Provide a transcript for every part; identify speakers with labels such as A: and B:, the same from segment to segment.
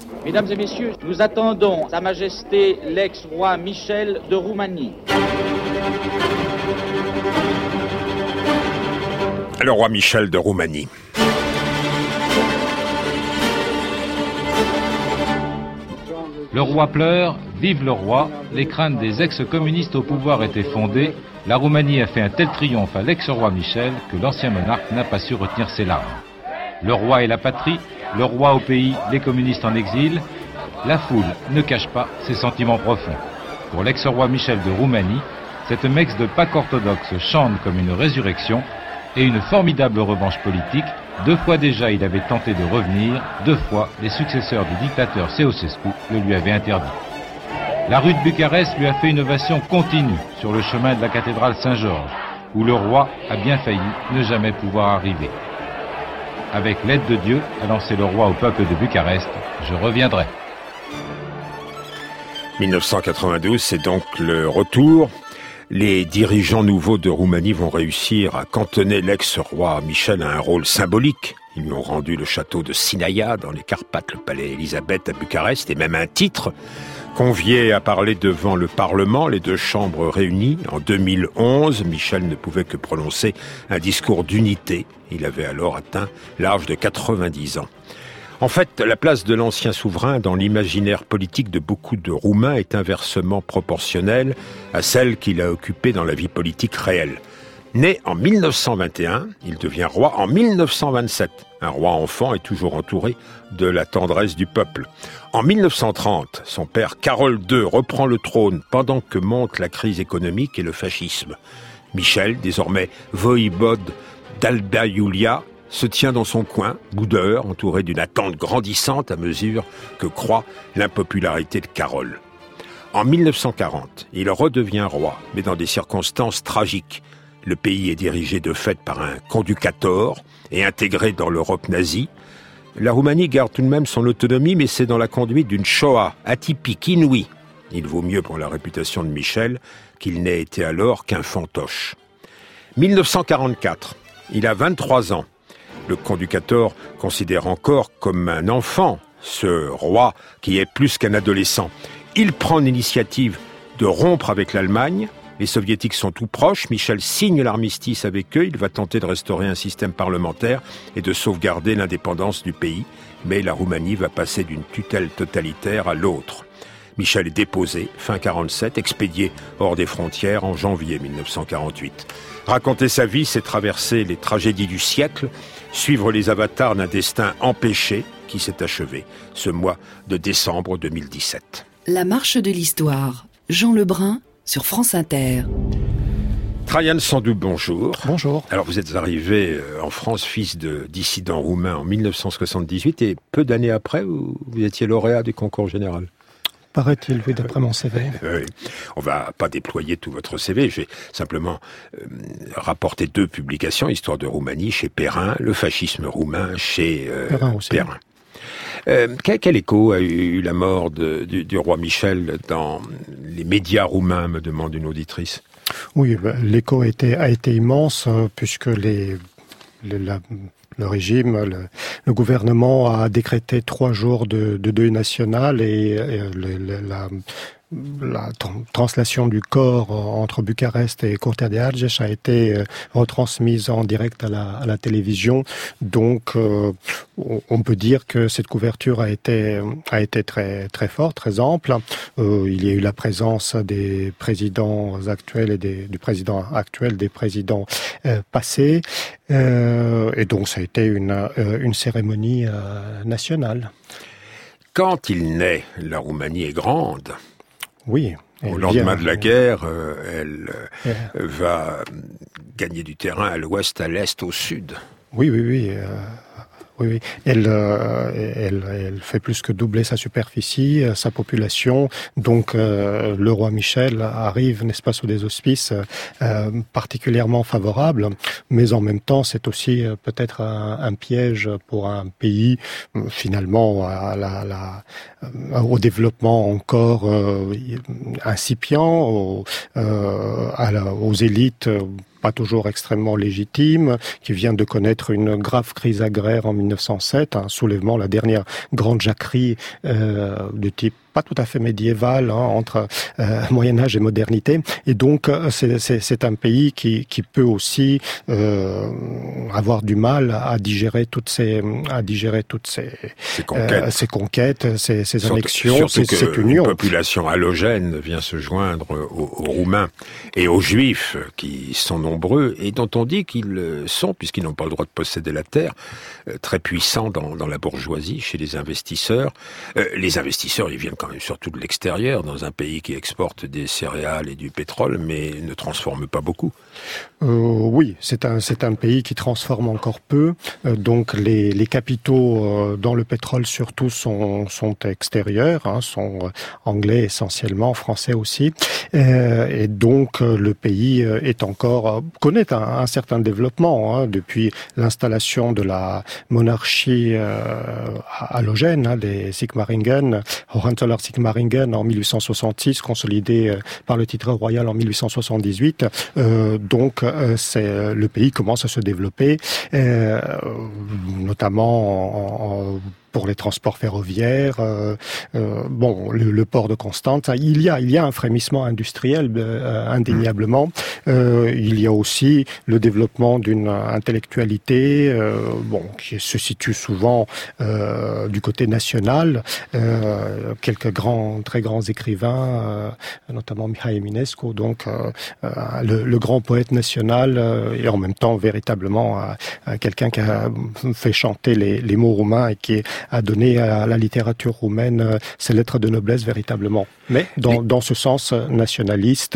A: Mesdames et messieurs, nous attendons Sa Majesté l'ex-roi Michel de Roumanie.
B: Le roi Michel de Roumanie.
C: Le roi pleure, vive le roi, les craintes des ex-communistes au pouvoir étaient fondées, la Roumanie a fait un tel triomphe à l'ex-roi Michel que l'ancien monarque n'a pas su retenir ses larmes. Le roi et la patrie, le roi au pays, les communistes en exil, la foule ne cache pas ses sentiments profonds. Pour l'ex-roi Michel de Roumanie, cette messe de Pâques orthodoxe chante comme une résurrection et une formidable revanche politique. 2 fois déjà il avait tenté de revenir, 2 fois les successeurs du dictateur Ceausescu le lui avaient interdit. La rue de Bucarest lui a fait une ovation continue sur le chemin de la cathédrale Saint-Georges, où le roi a bien failli ne jamais pouvoir arriver. Avec l'aide de Dieu, a lancé le roi au peuple de Bucarest, je reviendrai.
B: 1992, c'est donc le retour. Les dirigeants nouveaux de Roumanie vont réussir à cantonner l'ex-roi Michel à un rôle symbolique. Ils lui ont rendu le château de Sinaia dans les Carpates, le palais Élisabeth à Bucarest et même un titre. Convié à parler devant le Parlement, les 2 chambres réunies, en 2011, Michel ne pouvait que prononcer un discours d'unité. Il avait alors atteint l'âge de 90 ans. En fait, la place de l'ancien souverain dans l'imaginaire politique de beaucoup de Roumains est inversement proportionnelle à celle qu'il a occupée dans la vie politique réelle. Né en 1921, il devient roi en 1927. Un roi enfant est toujours entouré de la tendresse du peuple. En 1930, son père Carol II reprend le trône pendant que monte la crise économique et le fascisme. Michel, désormais voïvode d'Alba Iulia, se tient dans son coin, boudeur, entouré d'une attente grandissante à mesure que croît l'impopularité de Carol. En 1940, il redevient roi, mais dans des circonstances tragiques. Le pays est dirigé de fait par un conducator et intégré dans l'Europe nazie. La Roumanie garde tout de même son autonomie, mais c'est dans la conduite d'une Shoah atypique, inouïe. Il vaut mieux pour la réputation de Michel qu'il n'ait été alors qu'un fantoche. 1944, il a 23 ans. Le conducator considère encore comme un enfant ce roi qui est plus qu'un adolescent. Il prend l'initiative de rompre avec l'Allemagne. Les soviétiques sont tout proches. Michel signe l'armistice avec eux. Il va tenter de restaurer un système parlementaire et de sauvegarder l'indépendance du pays. Mais la Roumanie va passer d'une tutelle totalitaire à l'autre. Michel est déposé, fin 47, expédié hors des frontières en janvier 1948. Raconter sa vie, c'est traverser les tragédies du siècle, suivre les avatars d'un destin empêché qui s'est achevé ce mois de décembre 2017.
D: La marche de l'histoire. Jean Lebrun sur France Inter.
B: Traian Sandou, bonjour.
E: Bonjour.
B: Alors vous êtes arrivé en France, fils de dissidents roumains en 1978 et peu d'années après, vous étiez lauréat du concours général.
E: Paraît-il, oui, d'après mon CV.
B: Oui. On va pas déployer tout votre CV, je vais simplement rapporter 2 publications, Histoire de Roumanie chez Perrin, Le fascisme roumain chez Perrin. Quel écho a eu la mort du roi Michel dans les médias roumains, me demande une auditrice?
E: Oui, l'écho a été immense, puisque le régime, le gouvernement a décrété 3 jours de deuil national et la translation du corps entre Bucarest et Curtea de Argeș a été retransmise en direct à la télévision. Donc, on peut dire que cette couverture a été très, très forte, très ample. Il y a eu la présence des présidents actuels et du président actuel, des présidents passés. Et donc, ça a été une cérémonie nationale.
B: Quand il naît, la Roumanie est grande.
E: Oui.
B: Au lendemain de la guerre, elle va gagner du terrain à l'ouest, à l'est, au sud.
E: Oui. Oui. Elle fait plus que doubler sa superficie, sa population. Donc, le roi Michel arrive, n'est-ce pas, sous des auspices particulièrement favorables. Mais en même temps, c'est aussi peut-être un piège pour un pays, finalement, au développement encore incipient, aux élites pas toujours extrêmement légitime, qui vient de connaître une grave crise agraire en 1907, un soulèvement, la dernière grande jacquerie de type pas tout à fait médiéval, entre Moyen-Âge et modernité. Et donc, c'est un pays qui peut aussi avoir du mal à digérer toutes ces conquêtes, ces annexions, cette union.
B: Une population halogène vient se joindre aux Roumains et aux Juifs, qui sont nombreux et dont on dit qu'ils sont, puisqu'ils n'ont pas le droit de posséder la terre, très puissants dans la bourgeoisie, chez les investisseurs. Les investisseurs, ils viennent quand même surtout de l'extérieur, dans un pays qui exporte des céréales et du pétrole, mais ne transforme pas beaucoup.
E: Oui, c'est un pays qui transforme encore peu. Donc les capitaux dans le pétrole surtout sont extérieurs, sont anglais essentiellement, français aussi. Et donc le pays connaît un certain développement depuis l'installation de la monarchie halogène, des Sigmaringen, Hohenzollern-Sigmaringen en 1866, consolidé par le titre royal en 1878. Donc le pays commence à se développer, notamment pour les transports ferroviaires, le port de Constance. Il y a un frémissement industriel indéniablement. Il y a aussi le développement d'une intellectualité qui se situe souvent du côté national. Quelques très grands écrivains, notamment Mihai Eminescu, donc le grand poète national, et en même temps véritablement quelqu'un qui a fait chanter les mots roumains et qui a donné à la littérature roumaine ses lettres de noblesse véritablement. Mais dans ce sens nationaliste,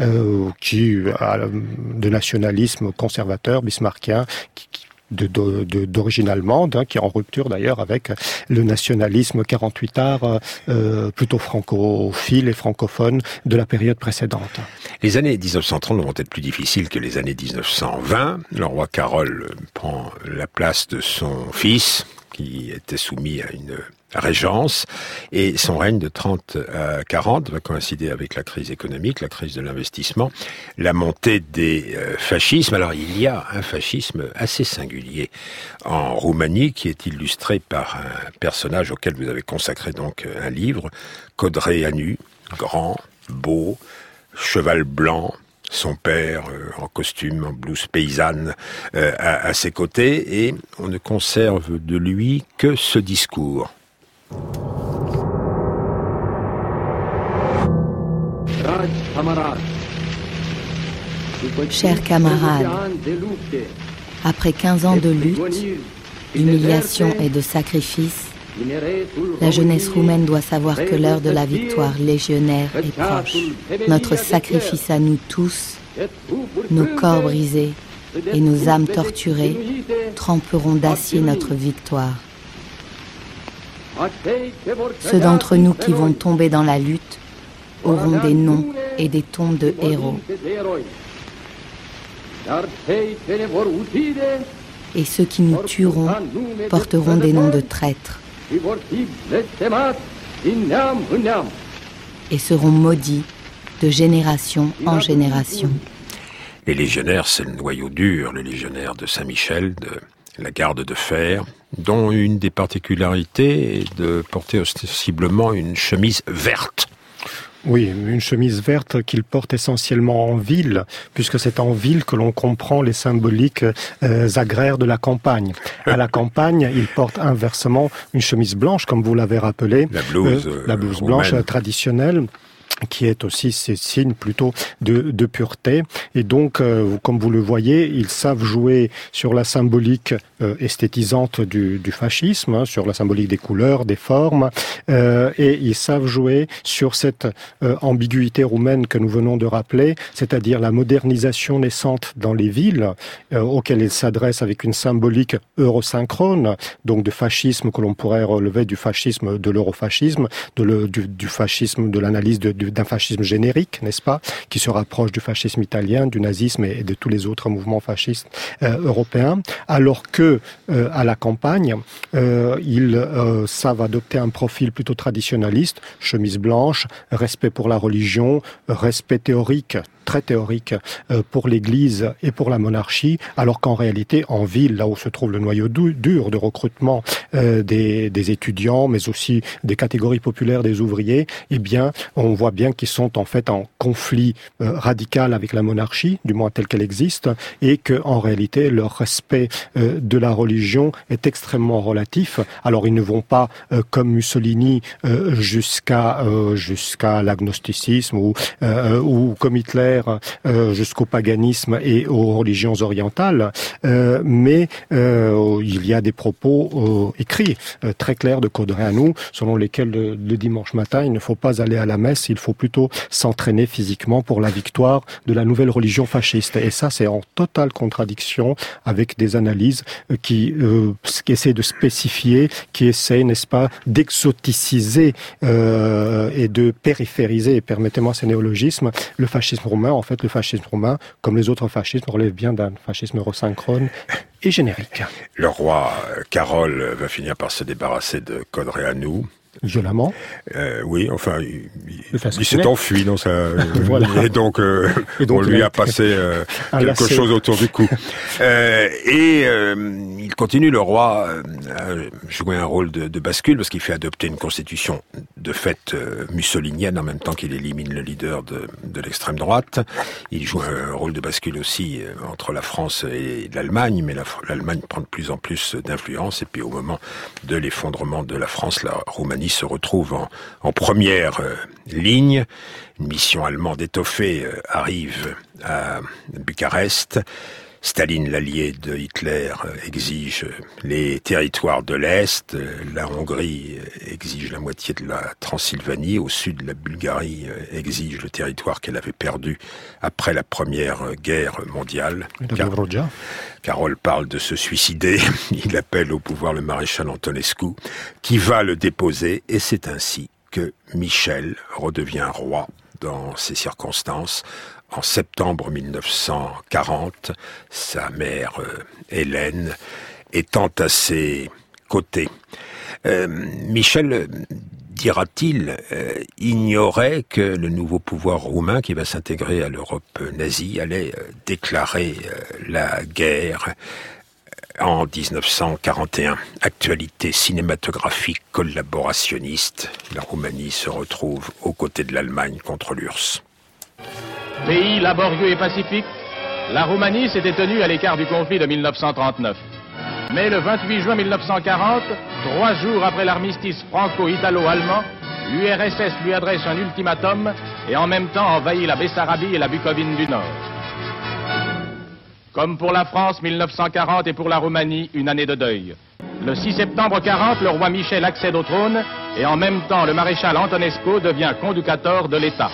E: de nationalisme conservateur, bismarckien, d'origine allemande, qui est en rupture d'ailleurs avec le nationalisme 48ard plutôt francophile et francophone de la période précédente.
B: Les années 1930 vont être plus difficiles que les années 1920. Le roi Carol prend la place de son fils, qui était soumis à une régence, et son règne de 30 à 40 va coïncider avec la crise économique, la crise de l'investissement, la montée des fascismes. Alors il y a un fascisme assez singulier en Roumanie qui est illustré par un personnage auquel vous avez consacré donc un livre, Codreanu, grand, beau, cheval blanc, son père en costume, en blouse paysanne à ses côtés, et on ne conserve de lui que ce discours.
F: Chers camarades, après 15 ans de lutte, d'humiliation et de sacrifice, la jeunesse roumaine doit savoir que l'heure de la victoire légionnaire est proche. Notre sacrifice à nous tous, nos corps brisés et nos âmes torturées tremperont d'acier notre victoire. Ceux d'entre nous qui vont tomber dans la lutte auront des noms et des tombes de héros. Et ceux qui nous tueront porteront des noms de traîtres et seront maudits de génération en génération.
B: Les légionnaires, c'est le noyau dur, les légionnaires de Saint-Michel, de la garde de fer, dont une des particularités est de porter ostensiblement une chemise verte.
E: Oui, une chemise verte qu'il porte essentiellement en ville, puisque c'est en ville que l'on comprend les symboliques agraires de la campagne. À la campagne, il porte inversement une chemise blanche, comme vous l'avez rappelé.
B: La blouse
E: blanche traditionnelle, qui est aussi ces signes plutôt de pureté. Et donc, comme vous le voyez, ils savent jouer sur la symbolique esthétisante du fascisme, sur la symbolique des couleurs, des formes, et ils savent jouer sur cette ambiguïté roumaine que nous venons de rappeler, c'est-à-dire la modernisation naissante dans les villes, auxquelles ils s'adressent avec une symbolique eurosynchrone, donc de fascisme que l'on pourrait relever du fascisme de l'eurofascisme, du fascisme, de l'analyse d'un fascisme générique, n'est-ce pas, qui se rapproche du fascisme italien, du nazisme et de tous les autres mouvements fascistes européens, alors que à la campagne, ils savent adopter un profil plutôt traditionnaliste, chemise blanche, respect pour la religion, respect théorique très théorique pour l'Église et pour la monarchie, alors qu'en réalité, en ville, là où se trouve le noyau dur de recrutement des étudiants, mais aussi des catégories populaires des ouvriers, eh bien, on voit bien qu'ils sont en fait en conflit radical avec la monarchie, du moins telle qu'elle existe, et que en réalité, leur respect de la religion est extrêmement relatif. Alors, ils ne vont pas, comme Mussolini, jusqu'à l'agnosticisme ou comme Hitler, jusqu'au paganisme et aux religions orientales, mais il y a des propos écrits très clairs de Codreanu, selon lesquels le dimanche matin, il ne faut pas aller à la messe, il faut plutôt s'entraîner physiquement pour la victoire de la nouvelle religion fasciste. Et ça, c'est en totale contradiction avec des analyses qui essaient de spécifier, qui essaient, n'est-ce pas, d'exoticiser et de périphériser, permettez-moi ces néologismes, le fascisme roumain. En fait, le fascisme roumain, comme les autres fascismes, relève bien d'un fascisme eurosynchrone et générique.
B: Le roi Carol va finir par se débarrasser de Codreanu.
E: Violemment.
B: Oui, enfin, il s'est enfui dans sa...
E: Voilà.
B: Et donc on lui a passé quelque chose autour du cou. Il continue, le roi, à jouer un rôle de bascule, parce qu'il fait adopter une constitution de fait mussolinienne, en même temps qu'il élimine le leader de l'extrême droite. Il joue un rôle de bascule aussi entre la France et l'Allemagne, mais l'Allemagne prend de plus en plus d'influence, et puis au moment de l'effondrement de la France, la Roumanie se retrouve en première ligne. Une mission allemande étoffée arrive à Bucarest. Staline, l'allié de Hitler, exige les territoires de l'Est. La Hongrie exige la moitié de la Transylvanie. Au sud, la Bulgarie exige le territoire qu'elle avait perdu après la Première Guerre mondiale. Carol parle de se suicider. Il appelle au pouvoir le maréchal Antonescu, qui va le déposer. Et c'est ainsi que Michel redevient roi dans ces circonstances. En septembre 1940, sa mère Hélène étant à ses côtés. Michel, dira-t-il, ignorait que le nouveau pouvoir roumain qui va s'intégrer à l'Europe nazie allait déclarer la guerre en 1941. Actualité cinématographique collaborationniste, la Roumanie se retrouve aux côtés de l'Allemagne contre l'URSS.
G: Pays laborieux et pacifique, la Roumanie s'était tenue à l'écart du conflit de 1939. Mais le 28 juin 1940, 3 jours après l'armistice franco-italo-allemand, l'URSS lui adresse un ultimatum et en même temps envahit la Bessarabie et la Bucovine du Nord. Comme pour la France, 1940 est pour la Roumanie une année de deuil. Le 6 septembre 40, le roi Michel accède au trône et en même temps le maréchal Antonescu devient conducator de l'État.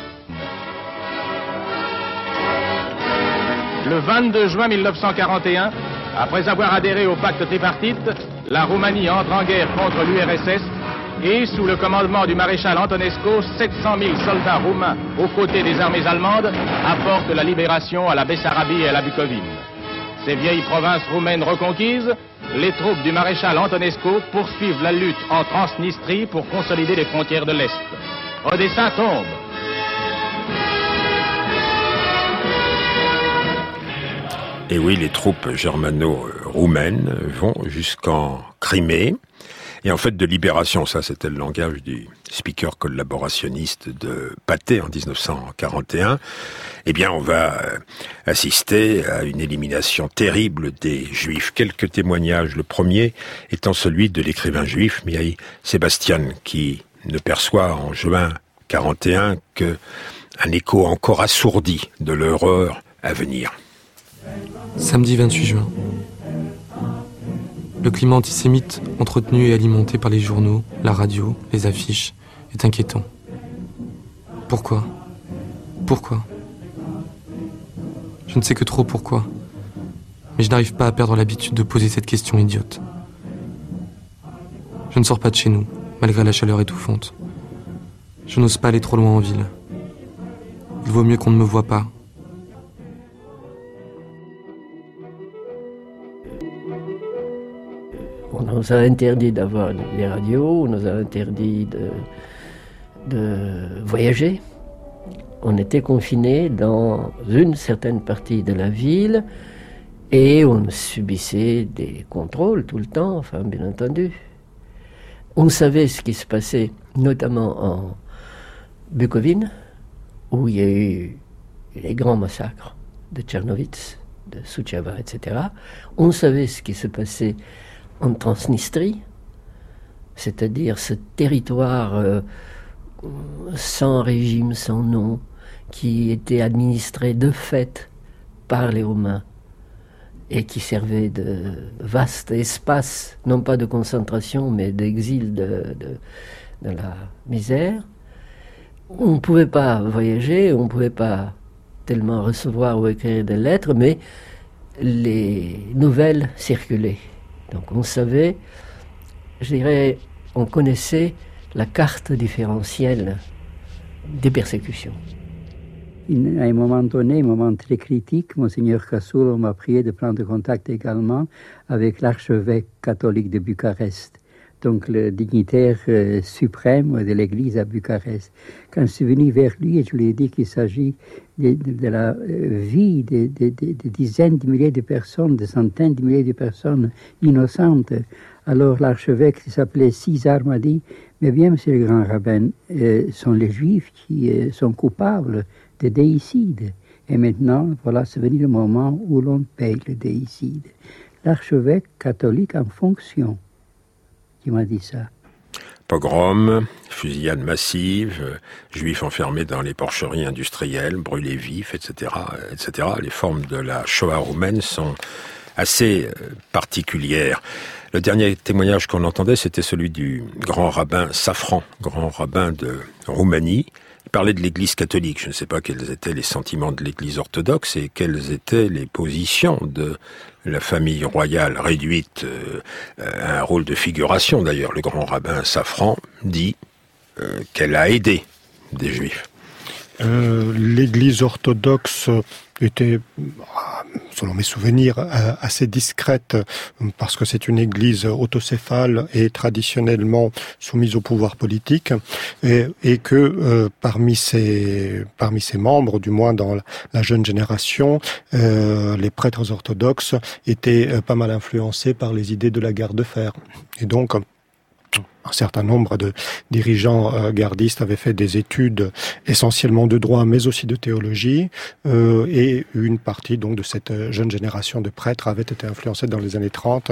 G: Le 22 juin 1941, après avoir adhéré au pacte tripartite, la Roumanie entre en guerre contre l'URSS et, sous le commandement du maréchal Antonescu, 700 000 soldats roumains aux côtés des armées allemandes apportent la libération à la Bessarabie et à la Bucovine. Ces vieilles provinces roumaines reconquises, les troupes du maréchal Antonescu poursuivent la lutte en Transnistrie pour consolider les frontières de l'Est. Odessa tombe.
B: Et oui, les troupes germano-roumaines vont jusqu'en Crimée. Et en fait, de libération, ça c'était le langage du speaker collaborationniste de Patay en 1941, eh bien on va assister à une élimination terrible des Juifs. Quelques témoignages, le premier étant celui de l'écrivain juif Mihai Sebastian, qui ne perçoit en juin 41 qu'un écho encore assourdi de l'horreur à venir.
H: Samedi 28 juin. Le climat antisémite, entretenu et alimenté par les journaux, la radio, les affiches, est inquiétant. Pourquoi ? Pourquoi ? Je ne sais que trop pourquoi. Mais je n'arrive pas à perdre l'habitude de poser cette question idiote. Je ne sors pas de chez nous, malgré la chaleur étouffante. Je n'ose pas aller trop loin en ville. Il vaut mieux qu'on ne me voie pas.
I: On nous a interdit d'avoir des radios, on nous a interdit de voyager. On était confinés dans une certaine partie de la ville et on subissait des contrôles tout le temps, enfin bien entendu. On savait ce qui se passait, notamment en Bukovine, où il y a eu les grands massacres de Tchernovitz, de Suceava, etc. On savait ce qui se passait en Transnistrie, c'est-à-dire ce territoire sans régime, sans nom, qui était administré de fait par les Roumains et qui servait de vaste espace, non pas de concentration, mais d'exil de la misère. On ne pouvait pas voyager, on ne pouvait pas tellement recevoir ou écrire des lettres, mais les nouvelles circulaient. Donc on savait, je dirais, on connaissait la carte différentielle des persécutions.
J: À un moment donné, un moment très critique, Monseigneur Casulo m'a prié de prendre contact également avec l'archevêque catholique de Bucarest, donc le dignitaire suprême de l'Église à Bucarest. Quand je suis venu vers lui, je lui ai dit qu'il s'agit de la vie de dizaines de milliers de personnes, de centaines de milliers de personnes innocentes. Alors l'archevêque, qui s'appelait César, m'a dit « Mais bien, monsieur le grand rabbin, sont les Juifs qui sont coupables de déicide. Et maintenant, voilà, c'est venu le moment où l'on paye le déicide. » L'archevêque catholique en fonction qui m'a dit ça.
B: Pogrom, fusillade massive, juifs enfermés dans les porcheries industrielles, brûlés vifs, etc., etc. Les formes de la Shoah roumaine sont assez particulières. Le dernier témoignage qu'on entendait, c'était celui du grand rabbin Safran, grand rabbin de Roumanie. Il parlait de l'Église catholique. Je ne sais pas quels étaient les sentiments de l'Église orthodoxe et quelles étaient les positions de la famille royale réduite à un rôle de figuration. D'ailleurs, le grand rabbin Safran dit qu'elle a aidé des Juifs.
E: L'Église orthodoxe était, selon mes souvenirs, assez discrète parce que c'est une église autocéphale et traditionnellement soumise au pouvoir politique et que parmi ses membres, du moins dans la jeune génération, les prêtres orthodoxes étaient pas mal influencés par les idées de la guerre de fer. Et donc, un certain nombre de dirigeants gardistes avaient fait des études essentiellement de droit, mais aussi de théologie, et une partie donc de cette jeune génération de prêtres avait été influencée dans les années 30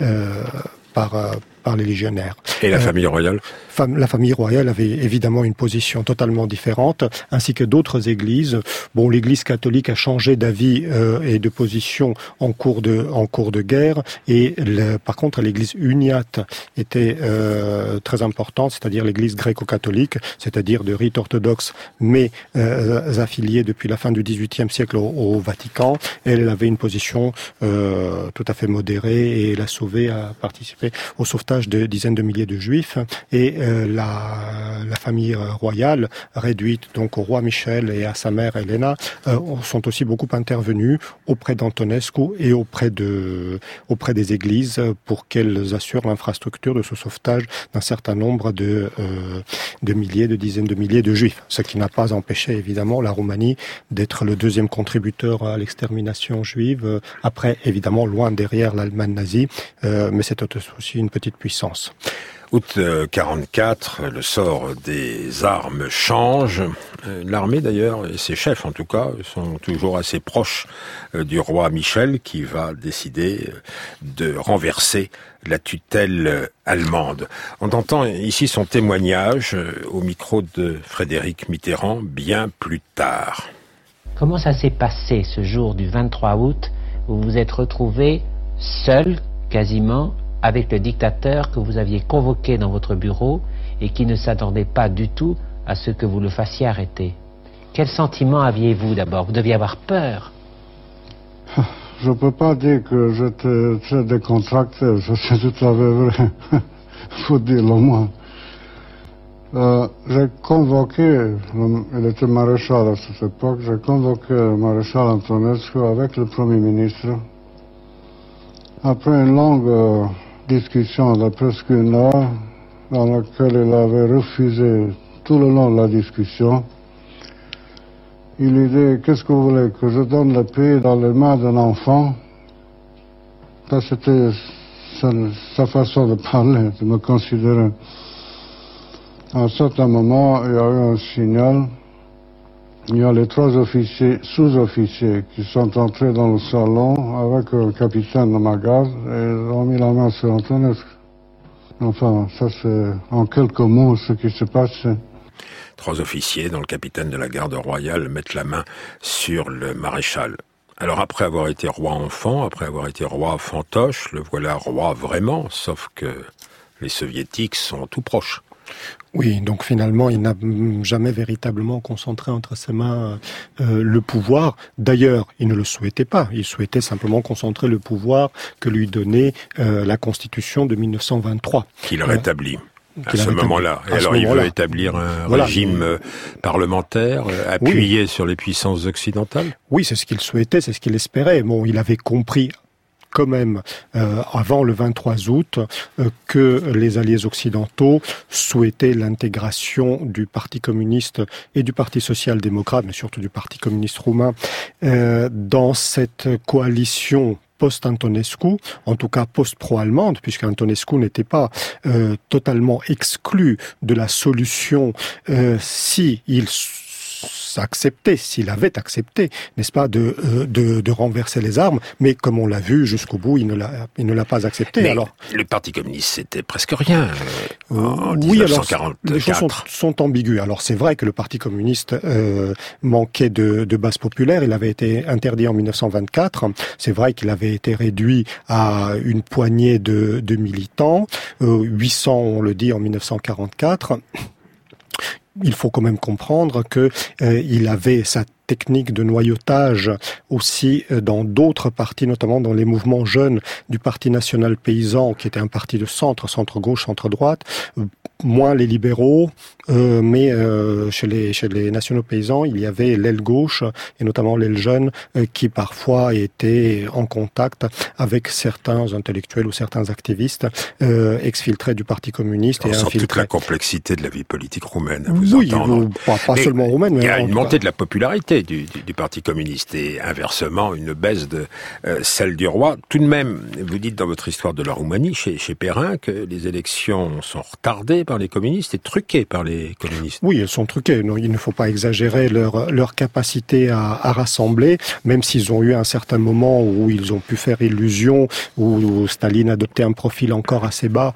E: par les légionnaires.
B: Et la famille royale ?
E: La famille royale avait évidemment une position totalement différente, ainsi que d'autres églises. Bon, l'Église catholique a changé d'avis et de position en cours de guerre, et par contre l'Église uniate était très importante, c'est-à-dire l'Église gréco-catholique, c'est-à-dire de rite orthodoxe, mais affiliée depuis la fin du XVIIIe siècle au Vatican. Elle avait une position tout à fait modérée, et elle a participé au sauvetage de dizaines de milliers de juifs, et la famille royale, réduite donc au roi Michel et à sa mère Elena, sont aussi beaucoup intervenus auprès d'Antonescu et auprès des églises pour qu'elles assurent l'infrastructure de ce sauvetage d'un certain nombre de milliers, de dizaines de milliers de juifs, ce qui n'a pas empêché évidemment la Roumanie d'être le deuxième contributeur à l'extermination juive, après évidemment loin derrière l'Allemagne nazie, mais c'est aussi une petite puissance.
B: Août 44, le sort des armes change. L'armée d'ailleurs, et ses chefs en tout cas, sont toujours assez proches du roi Michel, qui va décider de renverser la tutelle allemande. On entend ici son témoignage au micro de Frédéric Mitterrand bien plus tard.
K: Comment ça s'est passé ce jour du 23 août où vous vous êtes retrouvé seul, quasiment, avec le dictateur que vous aviez convoqué dans votre bureau et qui ne s'attendait pas du tout à ce que vous le fassiez arrêter? Quel sentiment aviez-vous d'abord? Vous deviez avoir peur.
L: Je ne peux pas dire que j'étais très décontracté, ça c'est tout à fait vrai. Faut dire le moins. J'ai convoqué, il était maréchal à cette époque, j'ai convoqué le maréchal Antonescu avec le Premier ministre. Après une longue discussion de presque une heure, dans laquelle il avait refusé tout le long de la discussion, Il lui dit, qu'est-ce que vous voulez, que je donne le pays dans les mains d'un enfant? Ça, c'était sa façon de parler, de me considérer. À un certain moment, il y a eu un signal. Il y a les 3 officiers, sous-officiers, qui sont entrés dans le salon avec le capitaine de ma garde et ils ont mis la main sur Antonescu. Enfin, ça c'est en quelques mots ce qui se passe.
B: 3 officiers, dont le capitaine de la garde royale, mettent la main sur le maréchal. Alors après avoir été roi enfant, après avoir été roi fantoche, le voilà roi vraiment, sauf que les soviétiques sont tout proches.
E: Oui, donc finalement, il n'a jamais véritablement concentré entre ses mains le pouvoir. D'ailleurs, il ne le souhaitait pas. Il souhaitait simplement concentrer le pouvoir que lui donnait la Constitution de 1923.
B: Qu'il rétablit. À ce moment-là. Et alors, il veut établir un régime parlementaire appuyé sur les puissances occidentales?
E: Oui, c'est ce qu'il souhaitait, c'est ce qu'il espérait. Bon, il avait compris quand même, avant le 23 août, que les alliés occidentaux souhaitaient l'intégration du Parti communiste et du Parti social-démocrate, mais surtout du Parti communiste roumain, dans cette coalition post-Antonescu, en tout cas post-pro-allemande, puisque Antonescu n'était pas totalement exclu de la solution si il s'il avait accepté, n'est-ce pas, de renverser les armes, mais comme on l'a vu jusqu'au bout, il ne l'a pas accepté.
B: Mais
E: alors,
B: le Parti communiste, c'était presque rien en
E: oui,
B: 1944.
E: alors, les choses sont ambiguës. Alors c'est vrai que le Parti communiste manquait de base populaire, il avait été interdit en 1924, c'est vrai qu'il avait été réduit à une poignée de militants, 800 on le dit en 1944. Il faut quand même comprendre que il avait sa technique de noyautage aussi dans d'autres partis, notamment dans les mouvements jeunes du Parti national paysan, qui était un parti de centre-gauche, centre-droite, moins les libéraux, mais chez les nationaux paysans, il y avait l'aile gauche, et notamment l'aile jeune, qui parfois était en contact avec certains intellectuels ou certains activistes exfiltrés du Parti communiste.
B: On
E: et
B: sent
E: infiltrés.
B: toute la complexité de la vie politique roumaine, à vous entendre.
E: Pas seulement roumaine, mais
B: il y a une montée de la popularité du Parti communiste et inversement une baisse de celle du roi. Tout de même, vous dites dans votre histoire de la Roumanie, chez Perrin, que les élections sont retardées par les communistes et truquées par les communistes.
E: Oui, elles sont truquées. Non, il ne faut pas exagérer leur capacité à rassembler, même s'ils ont eu un certain moment où ils ont pu faire illusion, où Staline adoptait un profil encore assez bas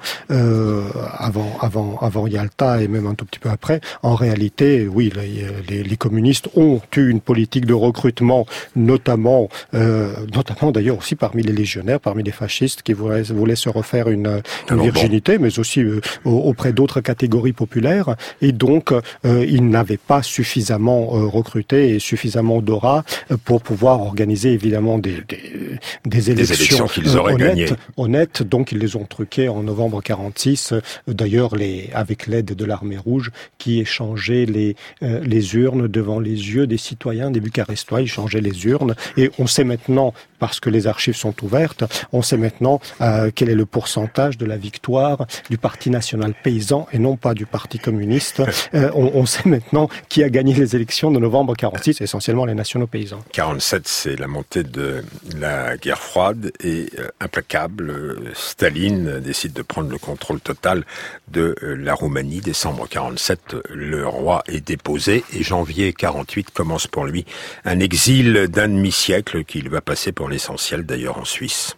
E: avant Yalta et même un tout petit peu après. En réalité, oui, les communistes ont eu une politique de recrutement, notamment d'ailleurs aussi parmi les légionnaires, parmi les fascistes qui voulaient se refaire une virginité, mais aussi auprès d'autres catégories populaires. Et donc, ils n'avaient pas suffisamment recruté et suffisamment d'aura pour pouvoir organiser évidemment des élections
B: qu'ils auraient gagnées.
E: Honnêtes. Donc, ils les ont truquées en novembre 46. D'ailleurs, avec l'aide de l'Armée rouge qui échangeait les urnes devant les yeux des citoyens des Bucarestois. Ils changeaient les urnes. Et on sait maintenant, parce que les archives sont ouvertes, on sait maintenant quel est le pourcentage de la victoire du Parti national paysan et non pas du Parti communiste. On sait maintenant qui a gagné les élections de novembre 46, essentiellement les nationaux paysans.
B: 47, c'est la montée de la guerre froide et implacable, Staline décide de prendre le contrôle total de la Roumanie. Décembre 47, le roi est déposé et janvier 48 commence pour lui un exil d'un demi-siècle qu'il va passer pour l'essentiel d'ailleurs en Suisse.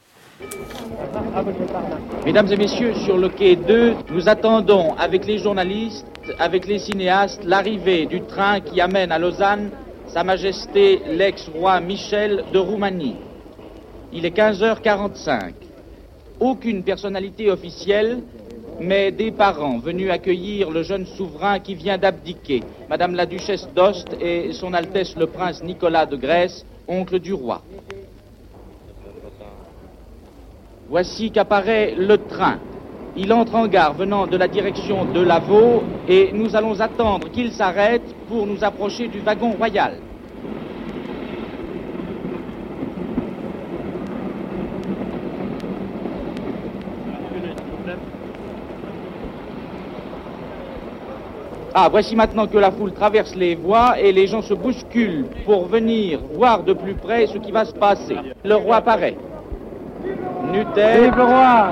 A: Mesdames et messieurs, sur le quai 2, nous attendons avec les journalistes, avec les cinéastes, l'arrivée du train qui amène à Lausanne Sa Majesté l'ex-roi Michel de Roumanie. Il est 15h45. Aucune personnalité officielle, mais des parents venus accueillir le jeune souverain qui vient d'abdiquer, Madame la Duchesse d'Ost et Son Altesse le Prince Nicolas de Grèce, oncle du roi. Voici qu'apparaît le train. Il entre en gare venant de la direction de Lavaux et nous allons attendre qu'il s'arrête pour nous approcher du wagon royal. Ah, voici maintenant que la foule traverse les voies et les gens se bousculent pour venir voir de plus près ce qui va se passer. Le roi apparaît. Nu-tête.
M: Vive le roi!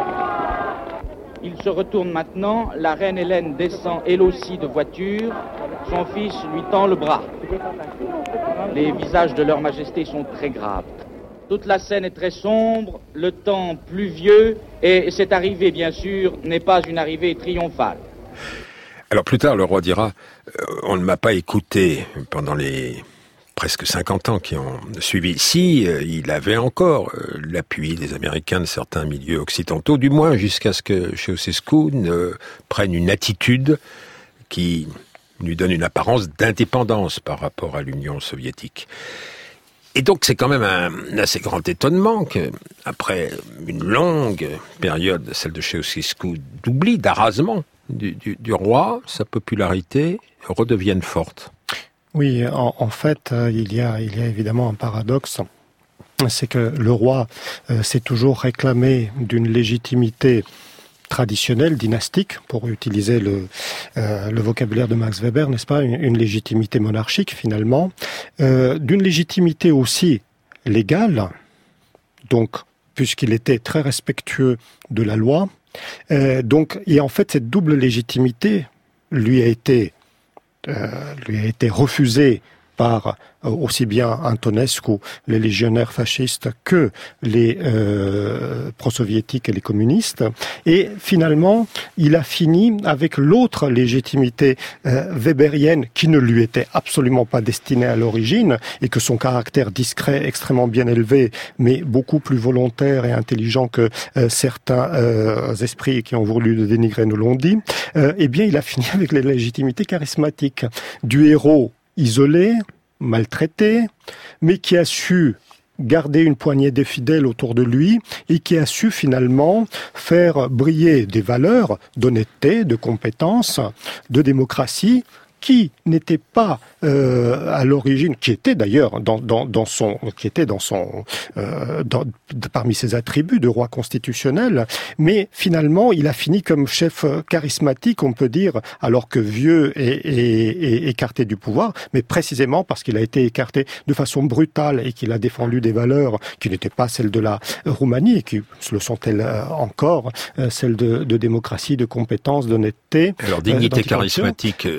A: Il se retourne maintenant, la reine Hélène descend elle aussi de voiture, son fils lui tend le bras. Les visages de leur majesté sont très graves. Toute la scène est très sombre, le temps pluvieux, et cette arrivée, bien sûr, n'est pas une arrivée triomphale.
B: Alors plus tard, le roi dira « On ne m'a pas écouté pendant les presque 50 ans qui ont suivi. Si, il avait encore l'appui des Américains de certains milieux occidentaux, du moins jusqu'à ce que Ceausescu ne prenne une attitude qui lui donne une apparence d'indépendance par rapport à l'Union soviétique. Et donc c'est quand même un assez grand étonnement qu'après une longue période, celle de Ceausescu, d'oubli, d'arasement du roi, sa popularité redevienne forte.
E: Oui, en fait, il y a évidemment un paradoxe, c'est que le roi s'est toujours réclamé d'une légitimité traditionnelle, dynastique, pour utiliser le vocabulaire de Max Weber, n'est-ce pas, une légitimité monarchique finalement, d'une légitimité aussi légale, donc puisqu'il était très respectueux de la loi, et en fait cette double légitimité lui a été refusée par aussi bien Antonescu, les légionnaires fascistes, que les pro-soviétiques et les communistes. Et finalement, il a fini avec l'autre légitimité weberienne qui ne lui était absolument pas destinée à l'origine et que son caractère discret, extrêmement bien élevé, mais beaucoup plus volontaire et intelligent que certains esprits qui ont voulu le dénigrer nous l'ont dit, eh bien, il a fini avec les légitimités charismatiques du héros isolé, maltraité, mais qui a su garder une poignée de fidèles autour de lui et qui a su finalement faire briller des valeurs d'honnêteté, de compétence, de démocratie, qui n'était pas à l'origine, qui était d'ailleurs parmi ses attributs de roi constitutionnel, mais finalement il a fini comme chef charismatique, on peut dire, alors que vieux et écarté du pouvoir, mais précisément parce qu'il a été écarté de façon brutale et qu'il a défendu des valeurs qui n'étaient pas celles de la Roumanie et qui le sont-elles encore, celles de démocratie, de compétence, d'honnêteté.
B: Alors dignité charismatique,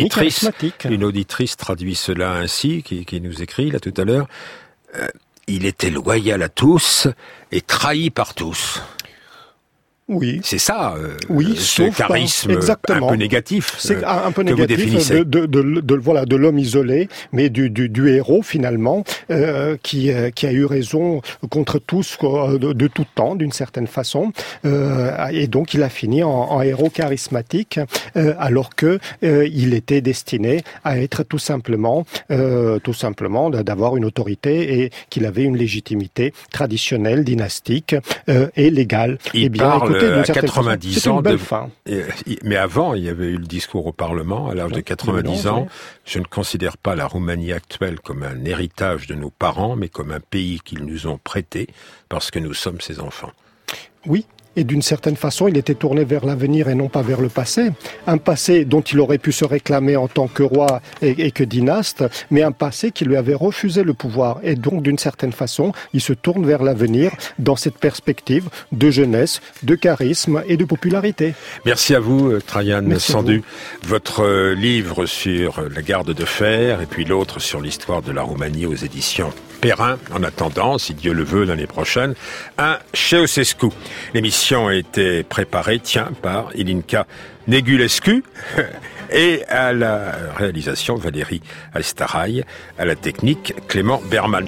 B: une auditrice traduit cela ainsi, qui nous écrit là tout à l'heure, il était loyal à tous et trahi par tous.
E: Oui.
B: C'est ça,
E: ce
B: charisme un peu négatif.
E: C'est un peu
B: que
E: négatif
B: vous définissez.
E: de l'homme isolé, mais du héros finalement, qui a eu raison contre tous de tout temps, d'une certaine façon, et donc il a fini en héros charismatique, alors que il était destiné à être tout simplement d'avoir une autorité et qu'il avait une légitimité traditionnelle, dynastique et légale.
B: Il parle à 90 ans, mais avant, il y avait eu le discours au Parlement, à l'âge de 90 ans. Je ne considère pas la Roumanie actuelle comme un héritage de nos parents, mais comme un pays qu'ils nous ont prêté, parce que nous sommes ses enfants.
E: Oui. Et d'une certaine façon, il était tourné vers l'avenir et non pas vers le passé. Un passé dont il aurait pu se réclamer en tant que roi et que dynaste, mais un passé qui lui avait refusé le pouvoir. Et donc, d'une certaine façon, il se tourne vers l'avenir dans cette perspective de jeunesse, de charisme et de popularité.
B: Merci à vous, Traian Sandu. Votre livre sur la garde de fer et puis l'autre sur l'histoire de la Roumanie aux éditions Perrin. En attendant, si Dieu le veut, l'année prochaine, un Ceausescu. L'émission a été préparée, par Ilinca Negulescu et à la réalisation Valérie Alstaraï, à la technique Clément Berman.